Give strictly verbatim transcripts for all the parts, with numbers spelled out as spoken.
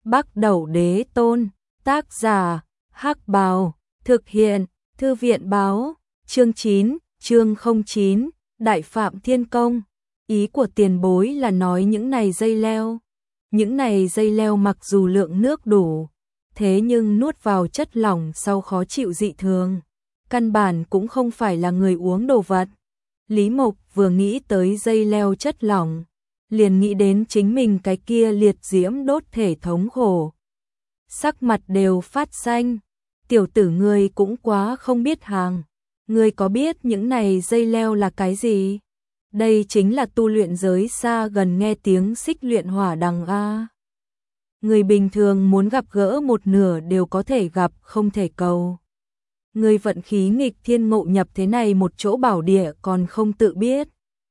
Bắc Đẩu Đế Tôn, tác giả, Hắc Bào, thực hiện, Thư viện báo, chương chín, chương không chín, Đại Phạm Thiên Công. Ý của tiền bối là nói những này dây leo. Những này dây leo mặc dù lượng nước đủ, thế nhưng nuốt vào chất lỏng sau khó chịu dị thường. Căn bản cũng không phải là người uống đồ vật. Lý Mộc vừa nghĩ tới dây leo chất lỏng, liền nghĩ đến chính mình cái kia liệt diễm đốt thể thống khổ. Sắc mặt đều phát xanh, tiểu tử ngươi cũng quá không biết hàng. Ngươi có biết những này dây leo là cái gì? Đây chính là tu luyện giới xa gần nghe tiếng xích luyện hỏa đằng a. Người bình thường muốn gặp gỡ một nửa đều có thể gặp, không thể cầu. Người vận khí nghịch thiên ngộ nhập thế này một chỗ bảo địa còn không tự biết.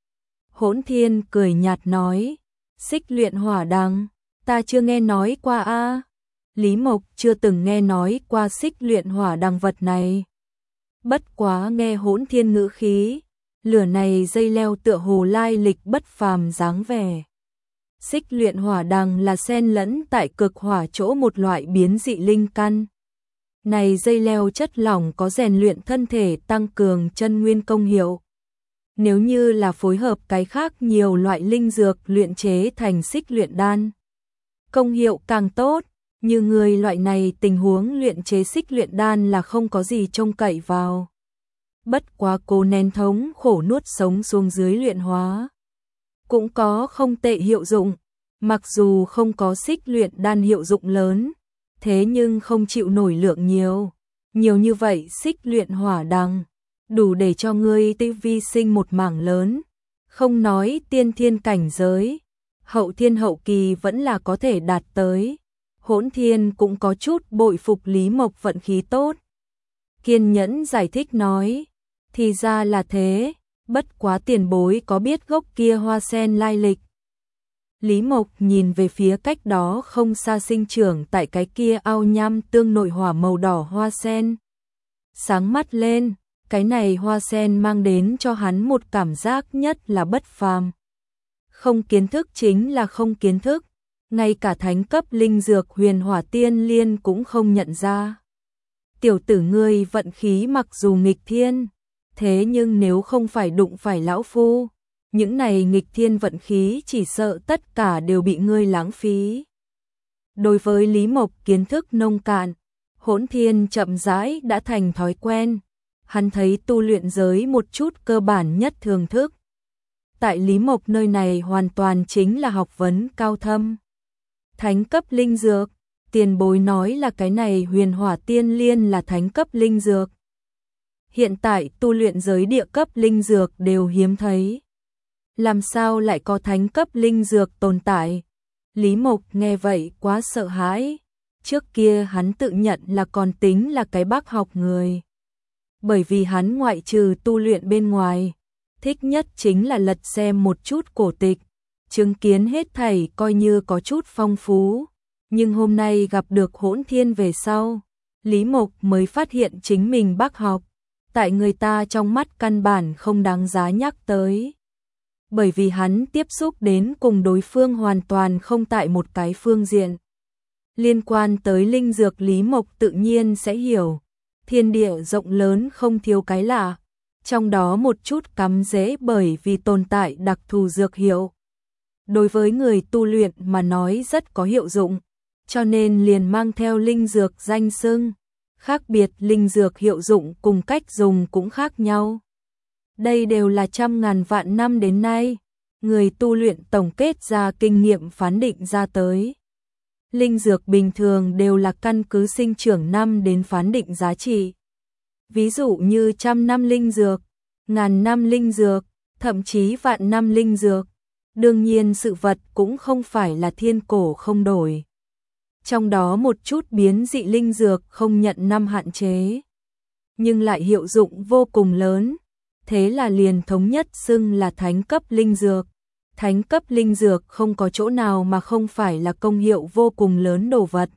Hỗn Thiên cười nhạt nói, xích luyện hỏa đằng, ta chưa nghe nói qua a. Lý Mộc chưa từng nghe nói qua xích luyện hỏa đằng vật này. Bất quá nghe Hỗn Thiên ngữ khí, lửa này dây leo tựa hồ lai lịch bất phàm dáng vẻ. Xích luyện hỏa đằng là xen lẫn tại cực hỏa chỗ một loại biến dị linh căn. Này dây leo chất lỏng có rèn luyện thân thể tăng cường chân nguyên công hiệu. Nếu như là phối hợp cái khác nhiều loại linh dược luyện chế thành xích luyện đan, công hiệu càng tốt. Như người loại này tình huống luyện chế xích luyện đan là không có gì trông cậy vào. Bất quá cố nén thống khổ nuốt sống xuống dưới luyện hóa, cũng có không tệ hiệu dụng. Mặc dù không có xích luyện đan hiệu dụng lớn, thế nhưng không chịu nổi lượng nhiều. Nhiều như vậy xích luyện hỏa đằng, đủ để cho ngươi tiêu vi sinh một mảng lớn. Không nói tiên thiên cảnh giới, hậu thiên hậu kỳ vẫn là có thể đạt tới. Hỗn Thiên cũng có chút bội phục Lý Mộc vận khí tốt. Kiên nhẫn giải thích nói, thì ra là thế, bất quá tiền bối có biết gốc kia hoa sen lai lịch. Lý Mộc nhìn về phía cách đó không xa sinh trưởng tại cái kia ao nham tương nội hỏa màu đỏ hoa sen. Sáng mắt lên, cái này hoa sen mang đến cho hắn một cảm giác nhất là bất phàm. Không kiến thức chính là không kiến thức. Ngay cả thánh cấp linh dược huyền hỏa tiên liên cũng không nhận ra. Tiểu tử ngươi vận khí mặc dù nghịch thiên, thế nhưng nếu không phải đụng phải lão phu, những này nghịch thiên vận khí chỉ sợ tất cả đều bị ngươi lãng phí. Đối với Lý Mộc kiến thức nông cạn, Hỗn Thiên chậm rãi đã thành thói quen. Hắn thấy tu luyện giới một chút cơ bản nhất thường thức. Tại Lý Mộc nơi này hoàn toàn chính là học vấn cao thâm. Thánh cấp linh dược, tiền bối nói là cái này huyền hỏa tiên liên là thánh cấp linh dược. Hiện tại tu luyện giới địa cấp linh dược đều hiếm thấy. Làm sao lại có thánh cấp linh dược tồn tại? Lý Mộc nghe vậy quá sợ hãi. Trước kia hắn tự nhận là còn tính là cái bác học người. Bởi vì hắn ngoại trừ tu luyện bên ngoài, thích nhất chính là lật xem một chút cổ tịch. Chứng kiến hết thảy coi như có chút phong phú, nhưng hôm nay gặp được Hỗn Thiên về sau, Lý Mộc mới phát hiện chính mình bác học, tại người ta trong mắt căn bản không đáng giá nhắc tới. Bởi vì hắn tiếp xúc đến cùng đối phương hoàn toàn không tại một cái phương diện. Liên quan tới linh dược Lý Mộc tự nhiên sẽ hiểu, thiên địa rộng lớn không thiếu cái lạ, trong đó một chút cắm rễ bởi vì tồn tại đặc thù dược hiệu. Đối với người tu luyện mà nói rất có hiệu dụng, cho nên liền mang theo linh dược danh xưng. Khác biệt linh dược hiệu dụng cùng cách dùng cũng khác nhau. Đây đều là trăm ngàn vạn năm đến nay, người tu luyện tổng kết ra kinh nghiệm phán định ra tới. Linh dược bình thường đều là căn cứ sinh trưởng năm đến phán định giá trị. Ví dụ như trăm năm linh dược, ngàn năm linh dược, thậm chí vạn năm linh dược. Đương nhiên sự vật cũng không phải là thiên cổ không đổi. Trong đó một chút biến dị linh dược không nhận năm hạn chế, nhưng lại hiệu dụng vô cùng lớn. Thế là liền thống nhất xưng là thánh cấp linh dược. Thánh cấp linh dược không có chỗ nào mà không phải là công hiệu vô cùng lớn đồ vật.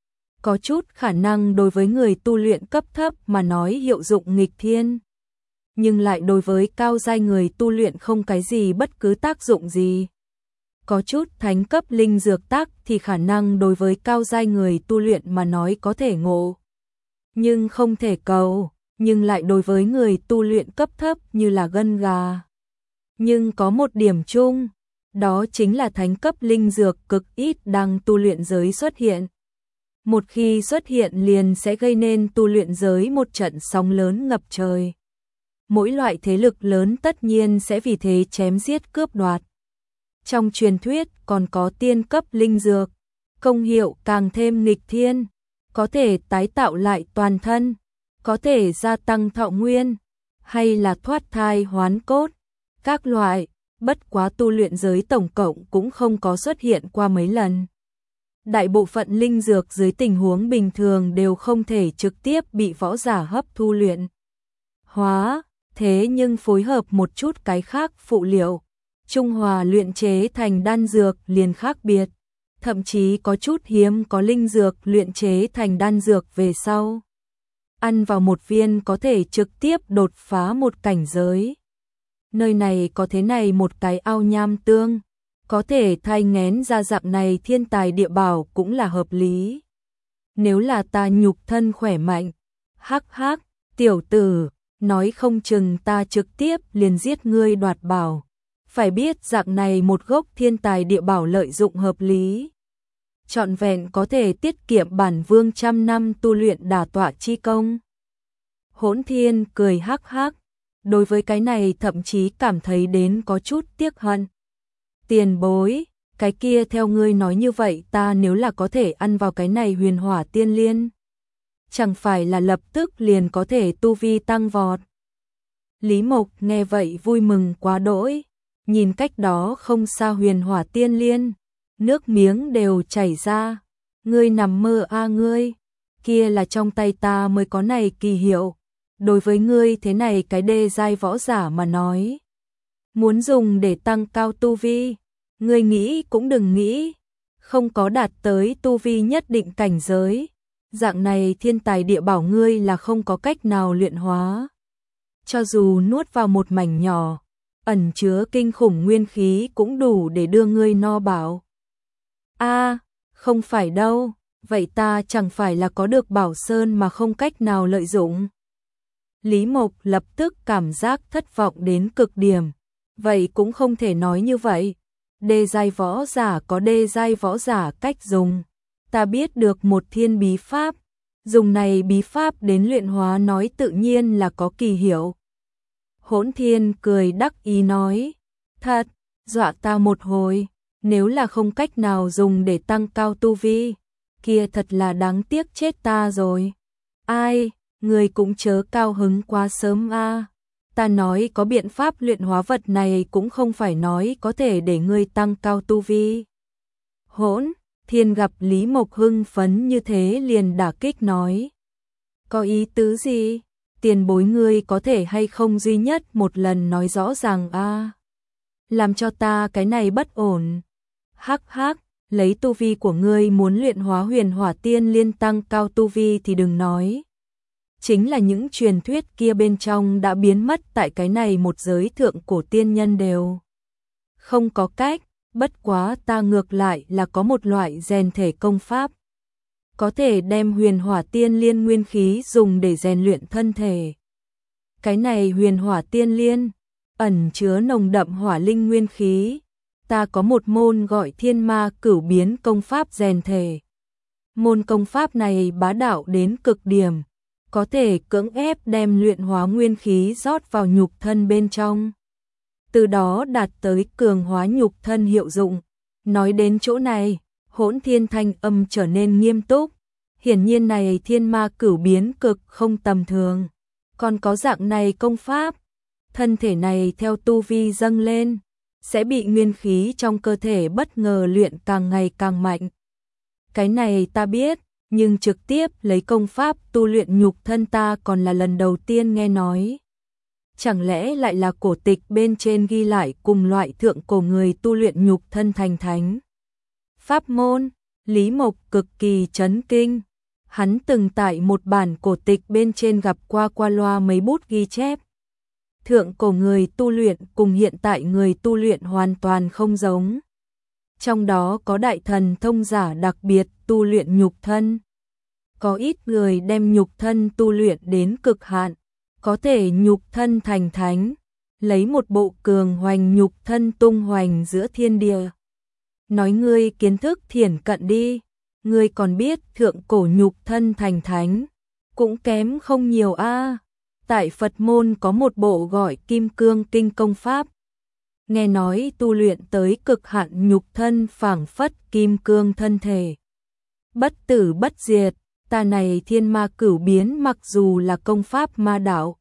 Có chút khả năng đối với người tu luyện cấp thấp mà nói hiệu dụng nghịch thiên, nhưng lại đối với cao giai người tu luyện không cái gì bất cứ tác dụng gì. Có chút thánh cấp linh dược tác thì khả năng đối với cao giai người tu luyện mà nói có thể ngộ, nhưng không thể cầu, nhưng lại đối với người tu luyện cấp thấp như là gân gà. Nhưng có một điểm chung, đó chính là thánh cấp linh dược cực ít đang tu luyện giới xuất hiện. Một khi xuất hiện liền sẽ gây nên tu luyện giới một trận sóng lớn ngập trời. Mỗi loại thế lực lớn tất nhiên sẽ vì thế chém giết cướp đoạt. Trong truyền thuyết còn có tiên cấp linh dược, công hiệu càng thêm nghịch thiên, có thể tái tạo lại toàn thân, có thể gia tăng thọ nguyên, hay là thoát thai hoán cốt, các loại, bất quá tu luyện giới tổng cộng cũng không có xuất hiện qua mấy lần. Đại bộ phận linh dược dưới tình huống bình thường đều không thể trực tiếp bị võ giả hấp thu luyện hóa, thế nhưng phối hợp một chút cái khác phụ liệu, trung hòa luyện chế thành đan dược liền khác biệt, thậm chí có chút hiếm có linh dược luyện chế thành đan dược về sau. Ăn vào một viên có thể trực tiếp đột phá một cảnh giới. Nơi này có thế này một cái ao nham tương, có thể thay ngén ra dạng này thiên tài địa bảo cũng là hợp lý. Nếu là ta nhục thân khỏe mạnh, hắc hắc, tiểu tử, nói không chừng ta trực tiếp liền giết ngươi đoạt bảo. Phải biết dạng này một gốc thiên tài địa bảo lợi dụng hợp lý, trọn vẹn có thể tiết kiệm bản vương trăm năm tu luyện đả tọa chi công. Hỗn Thiên cười hắc hắc, đối với cái này thậm chí cảm thấy đến có chút tiếc hận. Tiền bối, cái kia theo ngươi nói như vậy ta nếu là có thể ăn vào cái này huyền hỏa tiên liên, chẳng phải là lập tức liền có thể tu vi tăng vọt. Lý Mộc nghe vậy vui mừng quá đỗi, nhìn cách đó không xa huyền hỏa tiên liên, nước miếng đều chảy ra. Ngươi nằm mơ a à ngươi, kia là trong tay ta mới có này kỳ hiệu. Đối với ngươi thế này cái đê giai võ giả mà nói, muốn dùng để tăng cao tu vi, ngươi nghĩ cũng đừng nghĩ, không có đạt tới tu vi nhất định cảnh giới, dạng này thiên tài địa bảo ngươi là không có cách nào luyện hóa. Cho dù nuốt vào một mảnh nhỏ, ẩn chứa kinh khủng nguyên khí cũng đủ để đưa ngươi no bảo. A, không phải đâu, vậy ta chẳng phải là có được bảo sơn mà không cách nào lợi dụng. Lý Mộc lập tức cảm giác thất vọng đến cực điểm, vậy cũng không thể nói như vậy. Đê giai võ giả có đê giai võ giả cách dùng, ta biết được một thiên bí pháp, dùng này bí pháp đến luyện hóa nói tự nhiên là có kỳ hiệu. Hỗn Thiên cười đắc ý nói, thật, dọa ta một hồi, nếu là không cách nào dùng để tăng cao tu vi, kia thật là đáng tiếc chết ta rồi. Ai, người cũng chớ cao hứng quá sớm a. Ta nói có biện pháp luyện hóa vật này cũng không phải nói có thể để ngươi tăng cao tu vi. Hỗn Thiên gặp Lý Mộc hưng phấn như thế liền đả kích nói, có ý tứ gì? Tiền bối ngươi có thể hay không duy nhất một lần nói rõ ràng a, làm cho ta cái này bất ổn. Hắc hắc, lấy tu vi của ngươi muốn luyện hóa huyền hỏa tiên liên tăng cao tu vi thì đừng nói. Chính là những truyền thuyết kia bên trong đã biến mất tại cái này một giới thượng cổ tiên nhân đều không có cách, bất quá ta ngược lại là có một loại rèn thể công pháp, có thể đem huyền hỏa tiên liên nguyên khí dùng để rèn luyện thân thể. Cái này huyền hỏa tiên liên ẩn chứa nồng đậm hỏa linh nguyên khí, ta có một môn gọi Thiên Ma Cửu Biến công pháp rèn thể. Môn công pháp này bá đạo đến cực điểm, có thể cưỡng ép đem luyện hóa nguyên khí rót vào nhục thân bên trong, từ đó đạt tới cường hóa nhục thân hiệu dụng. Nói đến chỗ này, Hỗn Thiên thanh âm trở nên nghiêm túc, hiển nhiên này Thiên Ma Cửu Biến cực không tầm thường, còn có dạng này công pháp, thân thể này theo tu vi dâng lên, sẽ bị nguyên khí trong cơ thể bất ngờ luyện càng ngày càng mạnh. Cái này ta biết, nhưng trực tiếp lấy công pháp tu luyện nhục thân ta còn là lần đầu tiên nghe nói. Chẳng lẽ lại là cổ tịch bên trên ghi lại cùng loại thượng cổ người tu luyện nhục thân thành thánh pháp môn? Lý Mộc cực kỳ chấn kinh. Hắn từng tại một bản cổ tịch bên trên gặp qua qua loa mấy bút ghi chép. Thượng cổ người tu luyện cùng hiện tại người tu luyện hoàn toàn không giống. Trong đó có đại thần thông giả đặc biệt tu luyện nhục thân. Có ít người đem nhục thân tu luyện đến cực hạn, có thể nhục thân thành thánh, lấy một bộ cường hoành nhục thân tung hoành giữa thiên địa. Nói ngươi kiến thức thiển cận đi, ngươi còn biết thượng cổ nhục thân thành thánh, cũng kém không nhiều a. Tại Phật môn có một bộ gọi Kim Cương Kinh công pháp. Nghe nói tu luyện tới cực hạn nhục thân phảng phất kim cương thân thể. Bất tử bất diệt, ta này thiên ma cửu biến mặc dù là công pháp ma đạo.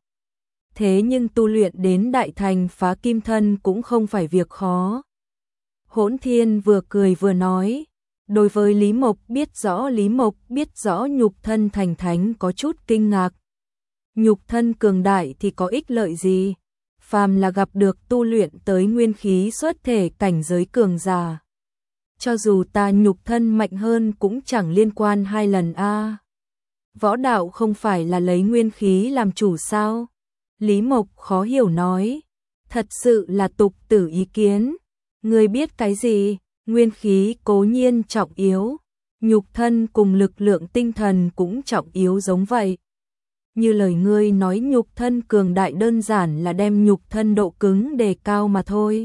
Thế nhưng tu luyện đến đại thành phá kim thân cũng không phải việc khó. Hỗn Thiên vừa cười vừa nói, đối với Lý Mộc biết rõ Lý Mộc biết rõ nhục thân thành thánh có chút kinh ngạc. Nhục thân cường đại thì có ích lợi gì? Phàm là gặp được tu luyện tới nguyên khí xuất thể cảnh giới cường giả. Cho dù ta nhục thân mạnh hơn cũng chẳng liên quan hai lần a. Võ đạo không phải là lấy nguyên khí làm chủ sao? Lý Mộc khó hiểu nói, thật sự là tục tử ý kiến. Ngươi biết cái gì? Nguyên khí cố nhiên trọng yếu, nhục thân cùng lực lượng tinh thần cũng trọng yếu giống vậy. Như lời ngươi nói nhục thân cường đại đơn giản là đem nhục thân độ cứng đề cao mà thôi.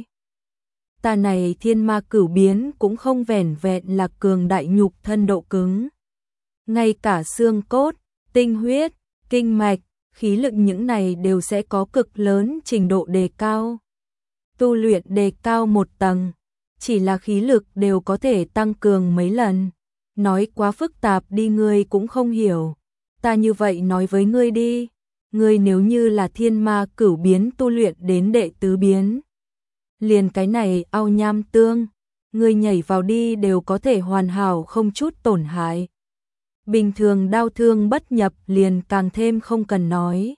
Ta này thiên ma cửu biến cũng không vẻn vẹn là cường đại nhục thân độ cứng. Ngay cả xương cốt, tinh huyết, kinh mạch, khí lực những này đều sẽ có cực lớn trình độ đề cao. Tu luyện đề cao một tầng, chỉ là khí lực đều có thể tăng cường mấy lần. Nói quá phức tạp đi ngươi cũng không hiểu. Ta như vậy nói với ngươi đi, ngươi nếu như là thiên ma cửu biến tu luyện đến đệ tứ biến. Liền cái này ao nham tương, ngươi nhảy vào đi đều có thể hoàn hảo không chút tổn hại. Bình thường đau thương bất nhập liền càng thêm không cần nói.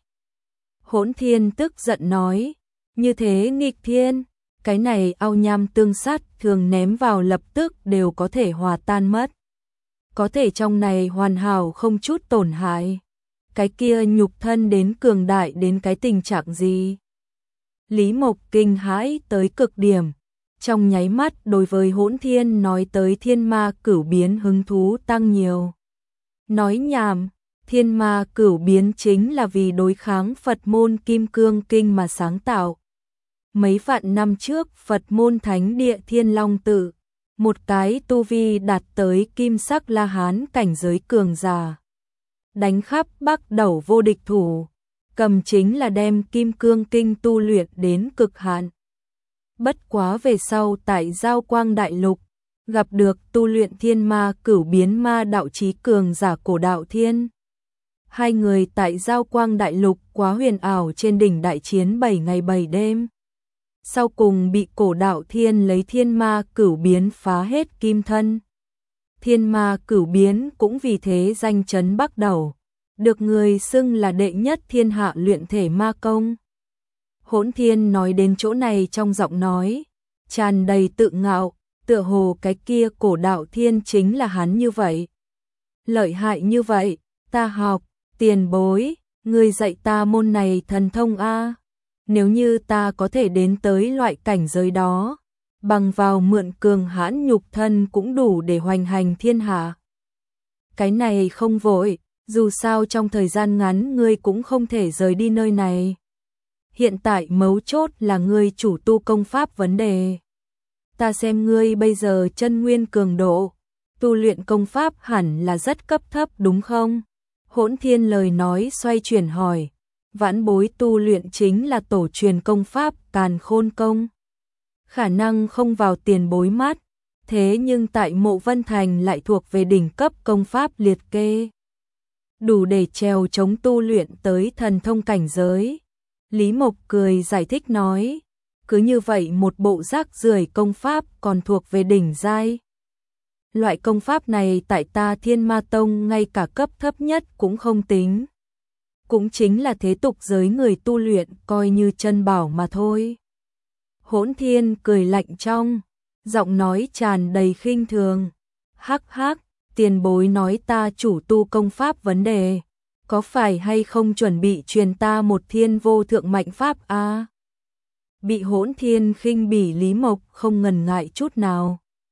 Hỗn Thiên tức giận nói, như thế nghịch thiên, cái này ao nham tương sát thường ném vào lập tức đều có thể hòa tan mất. Có thể trong này hoàn hảo không chút tổn hại. Cái kia nhục thân đến cường đại đến cái tình trạng gì? Lý Mộc kinh hãi tới cực điểm. Trong nháy mắt đối với Hỗn Thiên nói tới thiên ma cửu biến hứng thú tăng nhiều. Nói nhảm, thiên ma cửu biến chính là vì đối kháng Phật môn Kim Cương Kinh mà sáng tạo. Mấy vạn năm trước Phật môn thánh địa Thiên Long Tự, một cái tu vi đạt tới kim sắc La Hán cảnh giới cường giả. Đánh khắp Bắc Đẩu vô địch thủ, cầm chính là đem Kim Cương Kinh tu luyện đến cực hạn. Bất quá về sau tại Giao Quang Đại Lục, gặp được tu luyện thiên ma cửu biến ma đạo chí cường giả Cổ Đạo Thiên. Hai người tại Giao Quang Đại Lục quá huyền ảo trên đỉnh đại chiến bảy ngày bảy đêm. Sau cùng bị Cổ Đạo Thiên lấy thiên ma cửu biến phá hết kim thân. Thiên ma cửu biến cũng vì thế danh chấn Bắc Đẩu, được người xưng là đệ nhất thiên hạ luyện thể ma công. Hỗn Thiên nói đến chỗ này trong giọng nói tràn đầy tự ngạo, tựa hồ cái kia Cổ Đạo Thiên chính là hắn như vậy. Lợi hại như vậy, ta học, tiền bối, ngươi dạy ta môn này thần thông a. Nếu như ta có thể đến tới loại cảnh giới đó, bằng vào mượn cường hãn nhục thân cũng đủ để hoành hành thiên hạ. Cái này không vội, dù sao trong thời gian ngắn ngươi cũng không thể rời đi nơi này. Hiện tại mấu chốt là ngươi chủ tu công pháp vấn đề. Ta xem ngươi bây giờ chân nguyên cường độ, tu luyện công pháp hẳn là rất cấp thấp đúng không? Hỗn Thiên lời nói xoay chuyển hỏi. Vãn bối tu luyện chính là tổ truyền công pháp Càn Khôn Công. Khả năng không vào tiền bối mắt, thế nhưng tại Mộ Vân Thành lại thuộc về đỉnh cấp công pháp liệt kê. Đủ để trèo chống tu luyện tới thần thông cảnh giới. Lý Mộc cười giải thích nói, cứ như vậy một bộ rác rưởi công pháp còn thuộc về đỉnh giai. Loại công pháp này tại ta Thiên Ma Tông ngay cả cấp thấp nhất cũng không tính. Cũng chính là thế tục giới người tu luyện coi như chân bảo mà thôi. Hỗn Thiên cười lạnh trong, giọng nói tràn đầy khinh thường. Hắc hắc, tiền bối nói ta chủ tu công pháp vấn đề, có phải hay không chuẩn bị truyền ta một thiên vô thượng mạnh pháp a? À? Bị Hỗn Thiên khinh bỉ Lý Mộc không ngần ngại chút nào.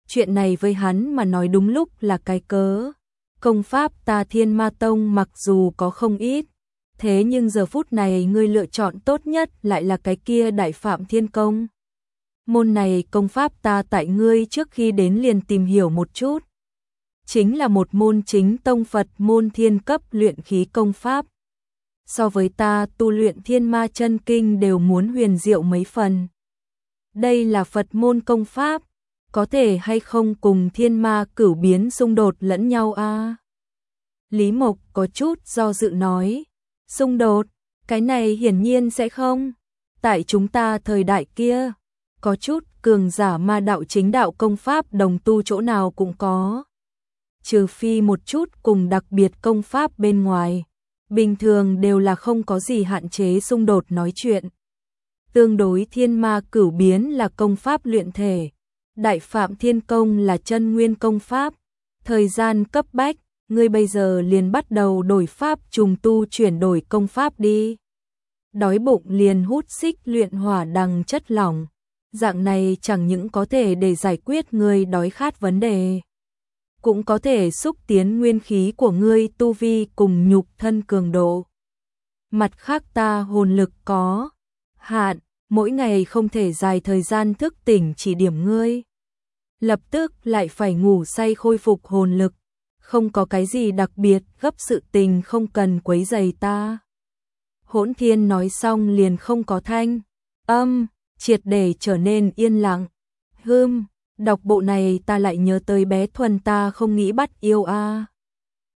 chuyện này với hắn mà nói đúng lúc là cái cớ. Công pháp ta Thiên Ma Tông mặc dù có không ít, thế nhưng giờ phút này ngươi lựa chọn tốt nhất lại là cái kia Đại Phạm Thiên Công. Môn này công pháp ta tại ngươi trước khi đến liền tìm hiểu một chút. Chính là một môn chính tông Phật môn thiên cấp luyện khí công pháp. So với ta tu luyện Thiên Ma Chân Kinh đều muốn huyền diệu mấy phần. Đây là Phật môn công pháp, có thể hay không cùng Thiên Ma Cửu Biến xung đột lẫn nhau a? À? Lý Mộc có chút do dự nói, xung đột, cái này hiển nhiên sẽ không. Tại chúng ta thời đại kia, có chút cường giả ma đạo chính đạo công pháp đồng tu chỗ nào cũng có. Trừ phi một chút cùng đặc biệt công pháp bên ngoài, bình thường đều là không có gì hạn chế xung đột nói chuyện. Tương đối Thiên Ma Cửu Biến là công pháp luyện thể, Đại Phạm Thiên Công là chân nguyên công pháp, thời gian cấp bách, ngươi bây giờ liền bắt đầu đổi pháp trùng tu chuyển đổi công pháp đi. Đói bụng liền hút xích luyện hỏa đằng chất lỏng, dạng này chẳng những có thể để giải quyết ngươi đói khát vấn đề, cũng có thể xúc tiến nguyên khí của ngươi tu vi cùng nhục thân cường độ. Mặt khác ta hồn lực có hạn, mỗi ngày không thể dài thời gian thức tỉnh chỉ điểm ngươi. Lập tức lại phải ngủ say khôi phục hồn lực, không có cái gì đặc biệt gấp sự tình không cần quấy rầy ta. Hỗn Thiên nói xong liền không có thanh âm, triệt để trở nên yên lặng. Hừm, đọc bộ này ta lại nhớ tới bé Thuần ta không nghĩ bắt yêu a. À.